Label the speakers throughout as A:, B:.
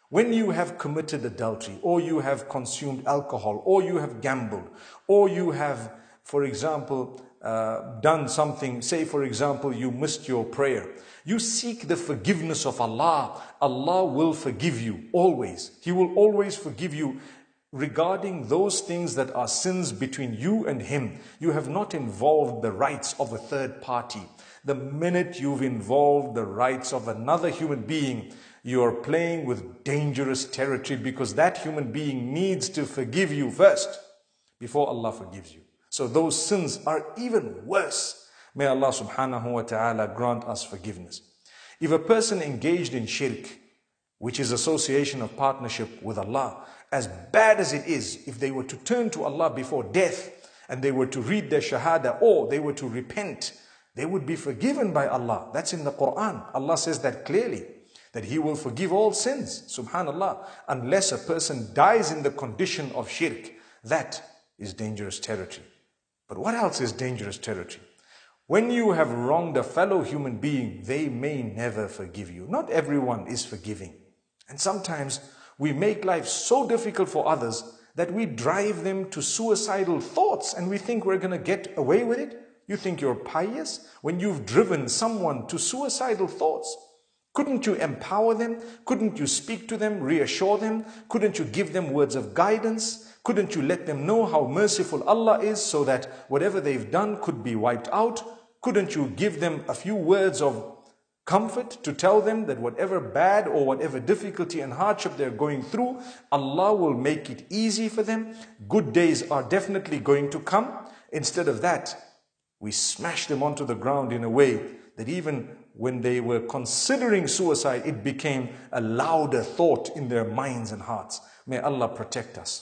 A: When you have committed adultery, or you have consumed alcohol, or you have gambled, or you have, for example, done something, say for example, you missed your prayer, you seek the forgiveness of Allah. Allah will forgive you always. He will always forgive you regarding those things that are sins between you and Him. You have not involved the rights of a third party. The minute you've involved the rights of another human being, you are playing with dangerous territory, because that human being needs to forgive you first before Allah forgives you. So those sins are even worse. May Allah subhanahu wa ta'ala grant us forgiveness. If a person engaged in shirk, which is association of partnership with Allah, as bad as it is, if they were to turn to Allah before death and they were to read their shahada, or they were to repent, they would be forgiven by Allah. That's in the Quran. Allah says that clearly, that He will forgive all sins, subhanallah, unless a person dies in the condition of shirk. That is dangerous territory. But what else is dangerous territory? When you have wronged a fellow human being, they may never forgive you. Not everyone is forgiving. And sometimes we make life so difficult for others that we drive them to suicidal thoughts, and we think we're going to get away with it. You think you're pious when you've driven someone to suicidal thoughts. Couldn't you empower them? Couldn't you speak to them, reassure them? Couldn't you give them words of guidance? Couldn't you let them know how merciful Allah is, so that whatever they've done could be wiped out? Couldn't you give them a few words of comfort to tell them that whatever bad or whatever difficulty and hardship they're going through, Allah will make it easy for them? Good days are definitely going to come. Instead of that, we smash them onto the ground in a way that even when they were considering suicide, it became a louder thought in their minds and hearts. May Allah protect us.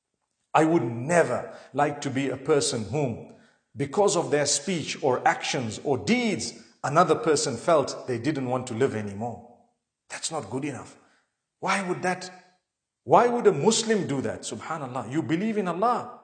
A: I would never like to be a person whom, because of their speech or actions or deeds, another person felt they didn't want to live anymore. That's not good enough. Why would a Muslim do that? Subhanallah. You believe in Allah.